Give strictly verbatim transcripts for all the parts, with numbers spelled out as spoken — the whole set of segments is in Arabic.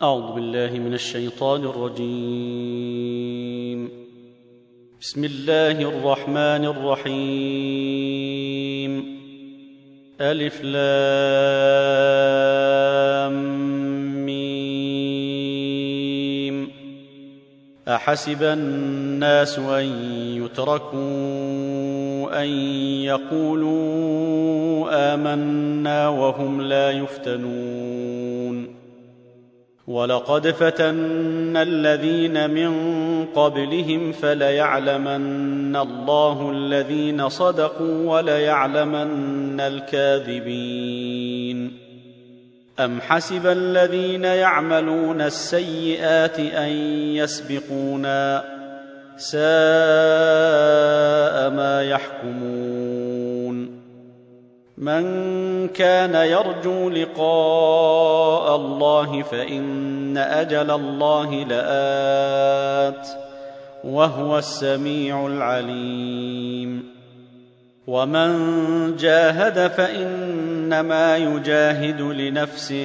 أعوذ بالله من الشيطان الرجيم. بسم الله الرحمن الرحيم. ألف لام ميم. أحسب الناس أن يتركوا أن يقولوا آمنا وهم لا يفتنون. ولقد فتنا الذين من قبلهم فليعلمن الله الذين صدقوا وليعلمن الكاذبين. أم حسب الذين يعملون السيئات أن يسبقونا ساء ما يحكمون. من كان يرجو لقاء الله فإن أجل الله لآت وهو السميع العليم. ومن جاهد فإنما يجاهد لنفسه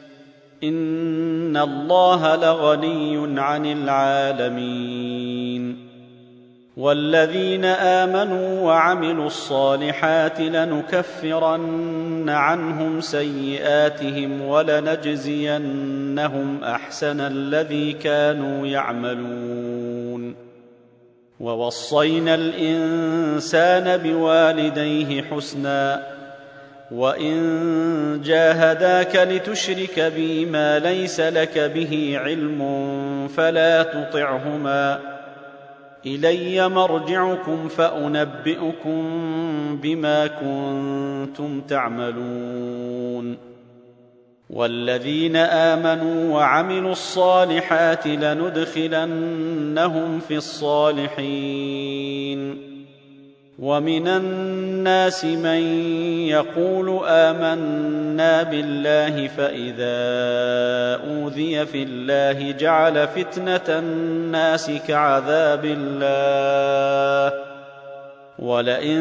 إن الله لغني عن العالمين. والذين آمنوا وعملوا الصالحات لنكفرن عنهم سيئاتهم ولنجزينهم أحسن الذي كانوا يعملون. ووصينا الإنسان بوالديه حسنا وإن جاهداك لتشرك بي ما ليس لك به علم فلا تطعهما إلي مرجعكم فأنبئكم بما كنتم تعملون. والذين آمنوا وعملوا الصالحات لندخلنهم في الصالحين. ومن الناس من يقول آمنا بالله فإذا أوذي في الله جعل فتنة الناس كعذاب الله ولئن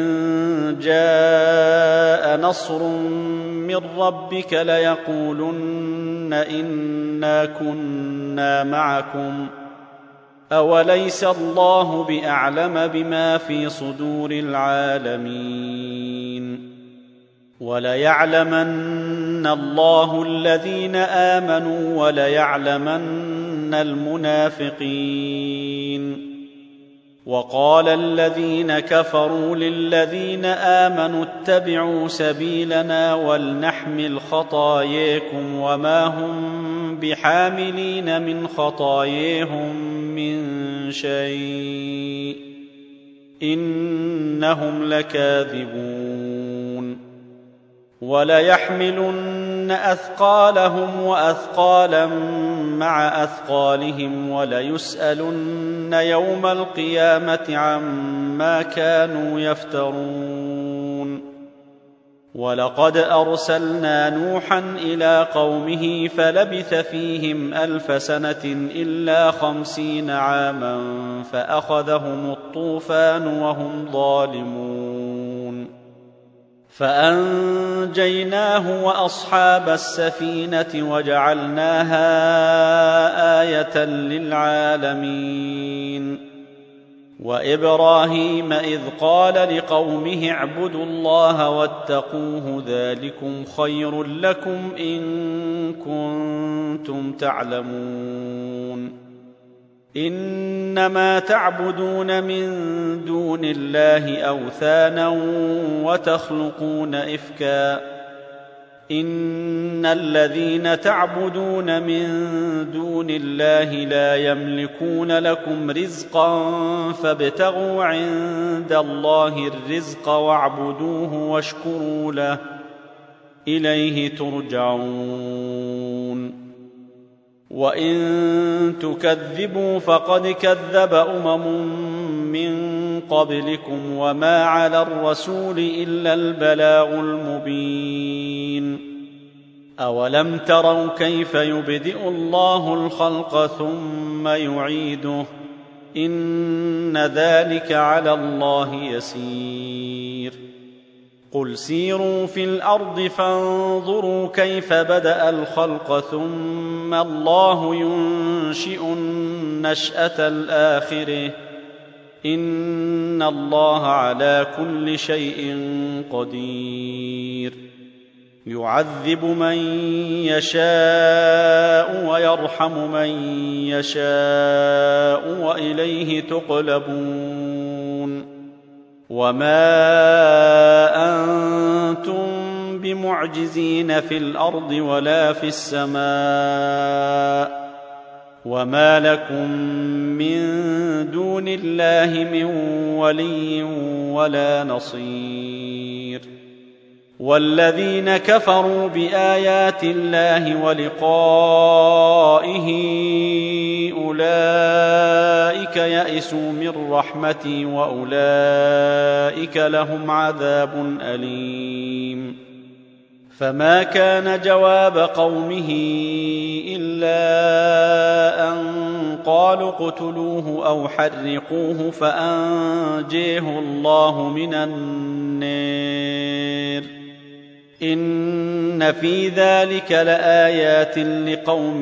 جاء نصر من ربك ليقولن إنا كنا معكم أوليس الله بأعلم بما في صدور العالمين. وليعلمن الله الذين آمنوا وليعلمن المنافقين. وقال الذين كفروا للذين آمنوا اتبعوا سبيلنا ولنحمل خطاياكم وما هم بحاملين من خطاياهم من شيء إنهم لكاذبون. وليحملن أثقالهم وأثقالا مع أثقالهم وليسألن يوم القيامة عما كانوا يفترون. ولقد أرسلنا نوحا إلى قومه فلبث فيهم ألف سنة إلا خمسين عاما فأخذهم الطوفان وهم ظالمون. فأنجيناه وأصحاب السفينة وجعلناها آية للعالمين. وإبراهيم إذ قال لقومه اعبدوا الله واتقوه ذلكم خير لكم إن كنتم تعلمون. إنما تعبدون من دون الله أوثانا وتخلقون إفكا إن الذين تعبدون من دون الله لا يملكون لكم رزقا فابتغوا عند الله الرزق واعبدوه واشكروا له إليه ترجعون. وإن تكذبوا فقد كذب أمم من قبلكم وما على الرسول إلا البلاغ المبين. أولم تروا كيف يبدئ الله الخلق ثم يعيده إن ذلك على الله يسير. قل سيروا في الأرض فانظروا كيف بدأ الخلق ثم الله ينشئ النشأة الآخرة إن الله على كل شيء قدير يعذب من يشاء ويرحم من يشاء وإليه تقلبون وما أنتم بمعجزين في الأرض ولا في السماء وما لكم من دون الله من ولي ولا نصير والذين كفروا بآيات الله ولقائه أولئك يئسوا من رحمتي وأولئك لهم عذاب أليم فما كان جواب قومه إلا أن قالوا اقتلوه أو حرقوه فأنجيه الله من النار إن في ذلك لآيات لقوم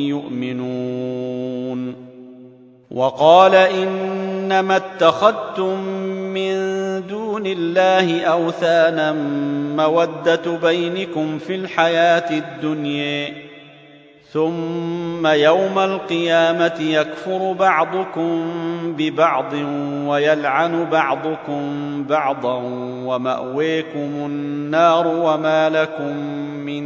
يؤمنون وقال إنما اتخذتم من دون الله أوثانا مودة بينكم في الحياة الدنيا ثم يوم القيامة يكفر بعضكم ببعض ويلعن بعضكم بعضا ومأويكم النار وما لكم من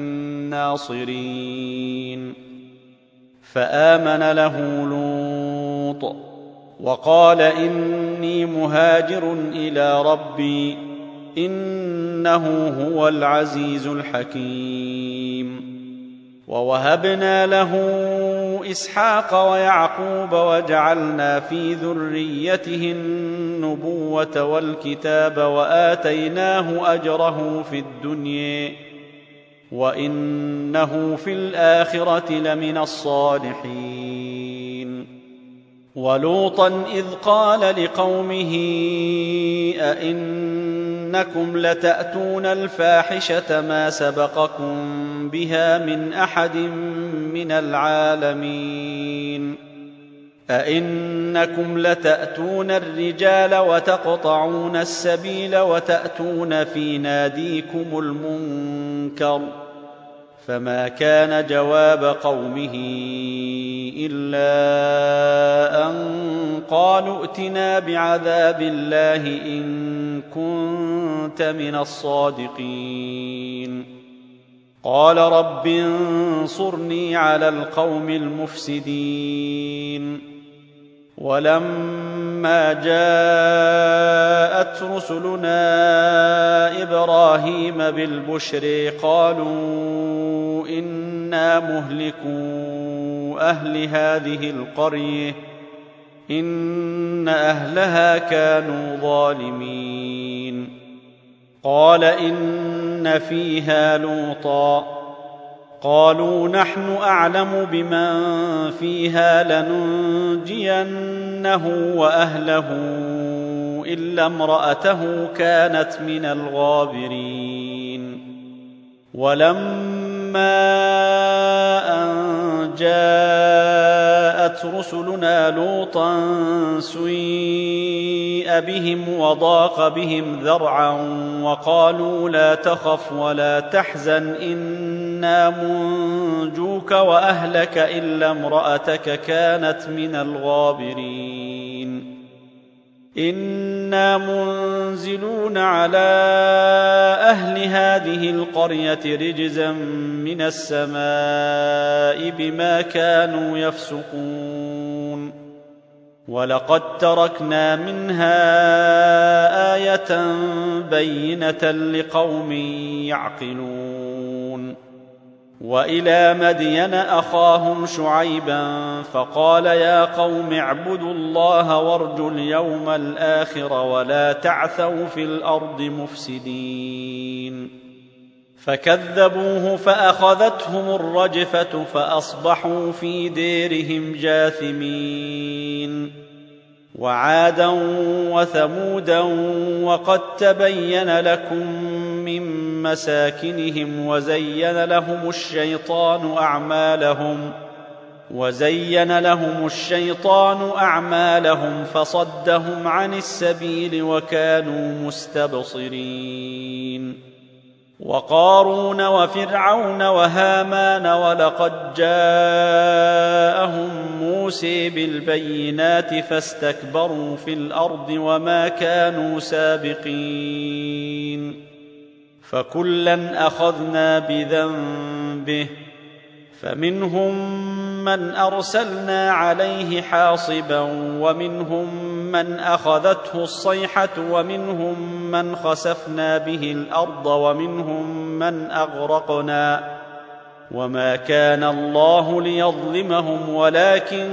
ناصرين فآمن له لوط وقال إني مهاجر إلى ربي إنه هو العزيز الحكيم ووهبنا له إسحاق ويعقوب وجعلنا في ذريته النبوة والكتاب وآتيناه أجره في الدنيا وإنه في الآخرة لمن الصالحين ولوطا إذ قال لقومه أئنكم لتأتون الفاحشة ما سبقكم بها من أحد من العالمين أئنكم لتأتون الرجال وتقطعون السبيل وتأتون في ناديكم المنكر فما كان جواب قومه إلا أن قالوا ائتنا بعذاب الله إن كنت من الصادقين قال رب انصرني على القوم المفسدين ولما جاءت رسلنا إبراهيم بالبشر قالوا إنا مهلكو أهل هذه القرية إن أهلها كانوا ظالمين قال إن فيها لوطا قالوا نحن أعلم بمن فيها لننجينه وأهله إلا امرأته كانت من الغابرين ولما أن جاءت رسلنا لوطا سيء بهم وضاق بهم ذرعا وقالوا لا تخف ولا تحزن إنا منجوك وأهلك إلا امرأتك كانت من الغابرين إنا منزلون على أهل هذه القرية رجزا من السماء بما كانوا يفسقون ولقد تركنا منها آية بينة لقوم يعقلون وإلى مدين أخاهم شعيبا فقال يا قوم اعبدوا الله وارجوا اليوم الآخر ولا تعثوا في الأرض مفسدين فكذبوه فأخذتهم الرجفة فأصبحوا في ديرهم جاثمين وعادا وثمودا وقد تبين لكم مساكنهم وزين لهم الشيطان أعمالهم وزين لهم الشيطان أعمالهم فصدهم عن السبيل وكانوا مستبصرين. وقارون وفرعون وهامان ولقد جاءهم موسى بالبينات فاستكبروا في الأرض وما كانوا سابقين. فكلا أخذنا بذنبه فمنهم من أرسلنا عليه حاصبا ومنهم من أخذته الصيحة ومنهم من خسفنا به الأرض ومنهم من أغرقنا وما كان الله ليظلمهم ولكن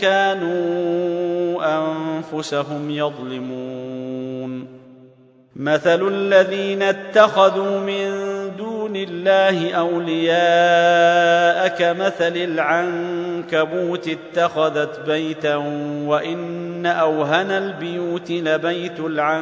كانوا أنفسهم يظلمون. مثل الذين اتخذوا من دون الله أولياء كمثل العنكبوت اتخذت بيتا وإن أوهن البيوت لبيت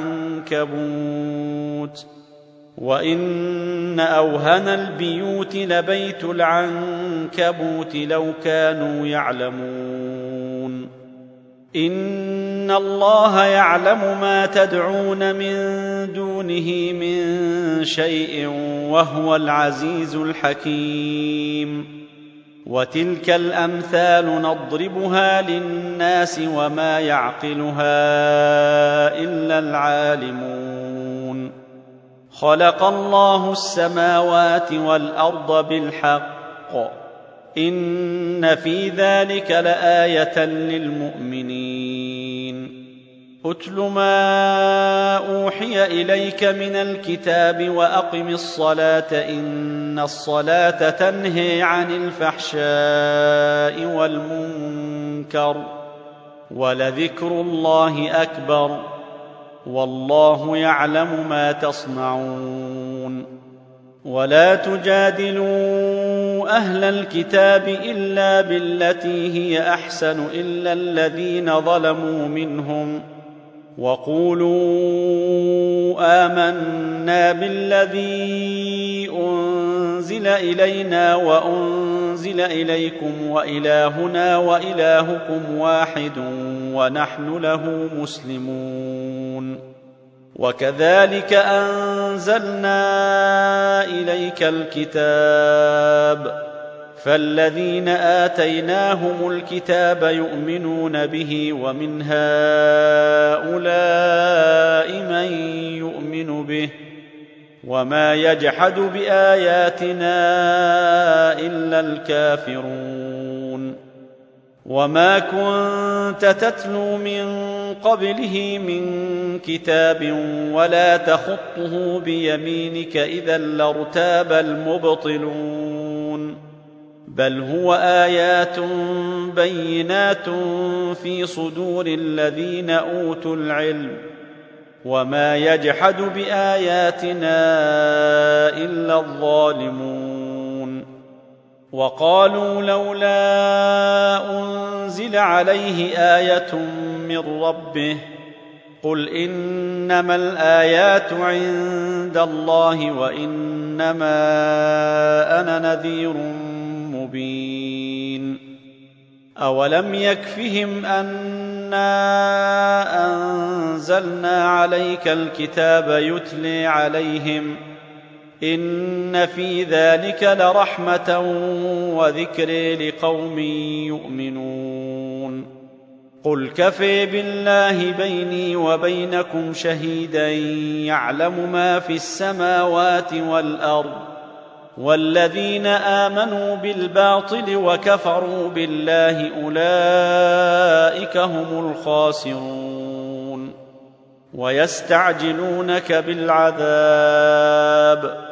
العنكبوت وإن أوهن البيوت لبيت العنكبوت لو كانوا يعلمون. إن الله يعلم ما تدعون من دونه من شيء وهو العزيز الحكيم. وتلك الأمثال نضربها للناس وما يعقلها إلا العالمون. خلق الله السماوات والأرض بالحق إن في ذلك لآية للمؤمنين. أتل ما أوحي إليك من الكتاب وأقم الصلاة إن الصلاة تنهي عن الفحشاء والمنكر ولذكر الله أكبر والله يعلم ما تصنعون. ولا تجادلوا أهل الكتاب إلا بالتي هي أحسن إلا الذين ظلموا منهم وقولوا آمنا بالذي أنزل إلينا وأنزل إليكم وإلهنا وإلهكم واحد ونحن له مسلمون. وكذلك أنزلنا إليك الكتاب فالذين آتيناهم الكتاب يؤمنون به ومن هؤلاء من يؤمن به وما يجحد بآياتنا إلا الكافرون. وما كنت تتلو من قبله من كتاب ولا تخطه بيمينك إذا لارتاب المبطلون. بل هو آيات بينات في صدور الذين أوتوا العلم وما يجحد بآياتنا إلا الظالمون. وقالوا لولا أنزل عليه آية من ربه قل إنما الآيات عند الله وإنما أنا نذير مبين. أولم يكفهم أنا أنزلنا عليك الكتاب يتلي عليهم إن في ذلك لرحمة وذكر لقوم يؤمنون. قل كفى بالله بيني وبينكم شهيدا يعلم ما في السماوات والأرض والذين آمنوا بالباطل وكفروا بالله أولئك هم الخاسرون. ويستعجلونك بالعذاب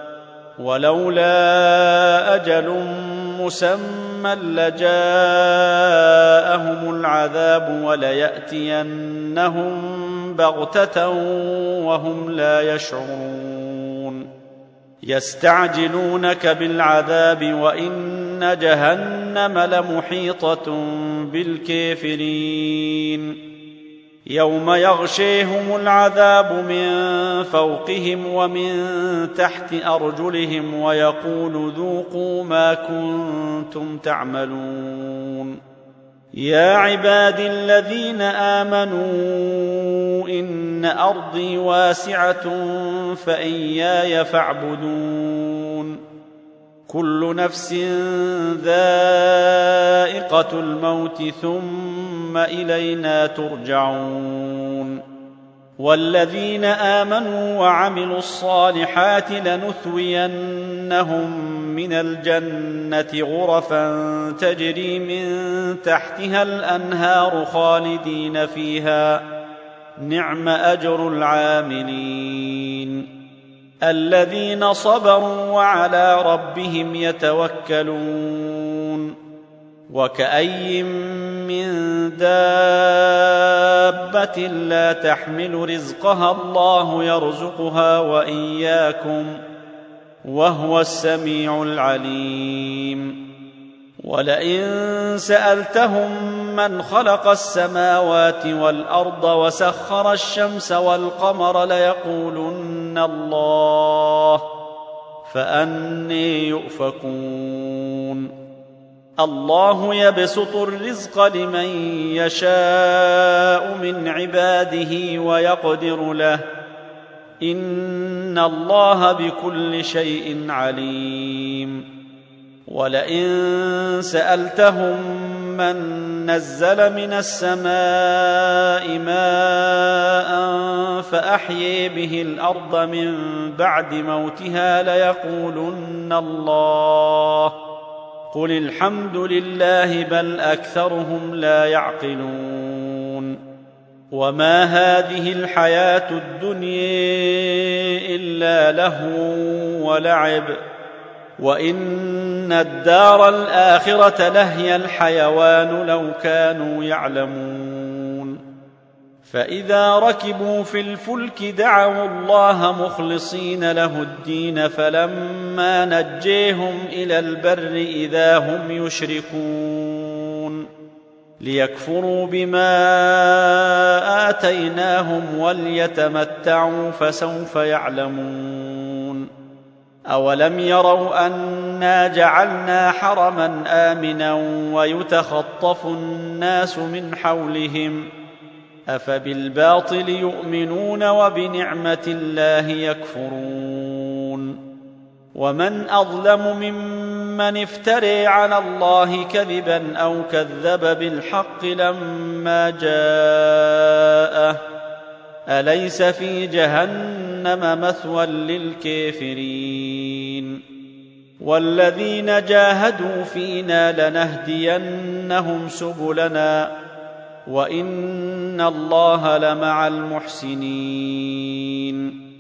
ولولا أجل مسمى لجاءهم العذاب وليأتينهم بغتة وهم لا يشعرون. يستعجلونك بالعذاب وإن جهنم لمحيطة بالكافرين. يوم يغشيهم العذاب من فوقهم ومن تحت أرجلهم ويقول ذوقوا ما كنتم تعملون. يا عبادي الذين آمنوا إن أرضي واسعة فإياي فاعبدون. كل نفس ذائقة الموت ثم إلينا ترجعون. والذين آمنوا وعملوا الصالحات لنثوينهم من الجنة غرفا تجري من تحتها الأنهار خالدين فيها، نعم أجر العاملين. الذين صبروا وعلى ربهم يتوكلون. وكأي من دابة لا تحمل رزقها الله يرزقها وإياكم وهو السميع العليم. ولئن سألتهم من خلق السماوات والأرض وسخر الشمس والقمر ليقولن الله، فأني يؤفكون. الله يبسط الرزق لمن يشاء من عباده ويقدر له، إن الله بكل شيء عليم. ولئن سألتهم من نزل من السماء ماء فأحيي به الأرض من بعد موتها ليقولن الله، قل الحمد لله بل أكثرهم لا يعقلون. وما هذه الحياة الدنيا إلا لهو ولعب، وإن الدار الآخرة لهي الحيوان لو كانوا يعلمون. فإذا ركبوا في الفلك دعوا الله مخلصين له الدين فلما نجيهم إلى البر إذا هم يشركون، ليكفروا بما آتيناهم وليتمتعوا فسوف يعلمون. أولم يروا أنا جعلنا حرما آمنا ويتخطف الناس من حولهم، أفبالباطل يؤمنون وبنعمة الله يكفرون. ومن أظلم ممن افتري على الله كذبا أو كذب بالحق لما جاءه، أليس في جهنم مثوى للكافرين. والذين جاهدوا فينا لنهدينهم سبلنا وإن الله لمع المحسنين.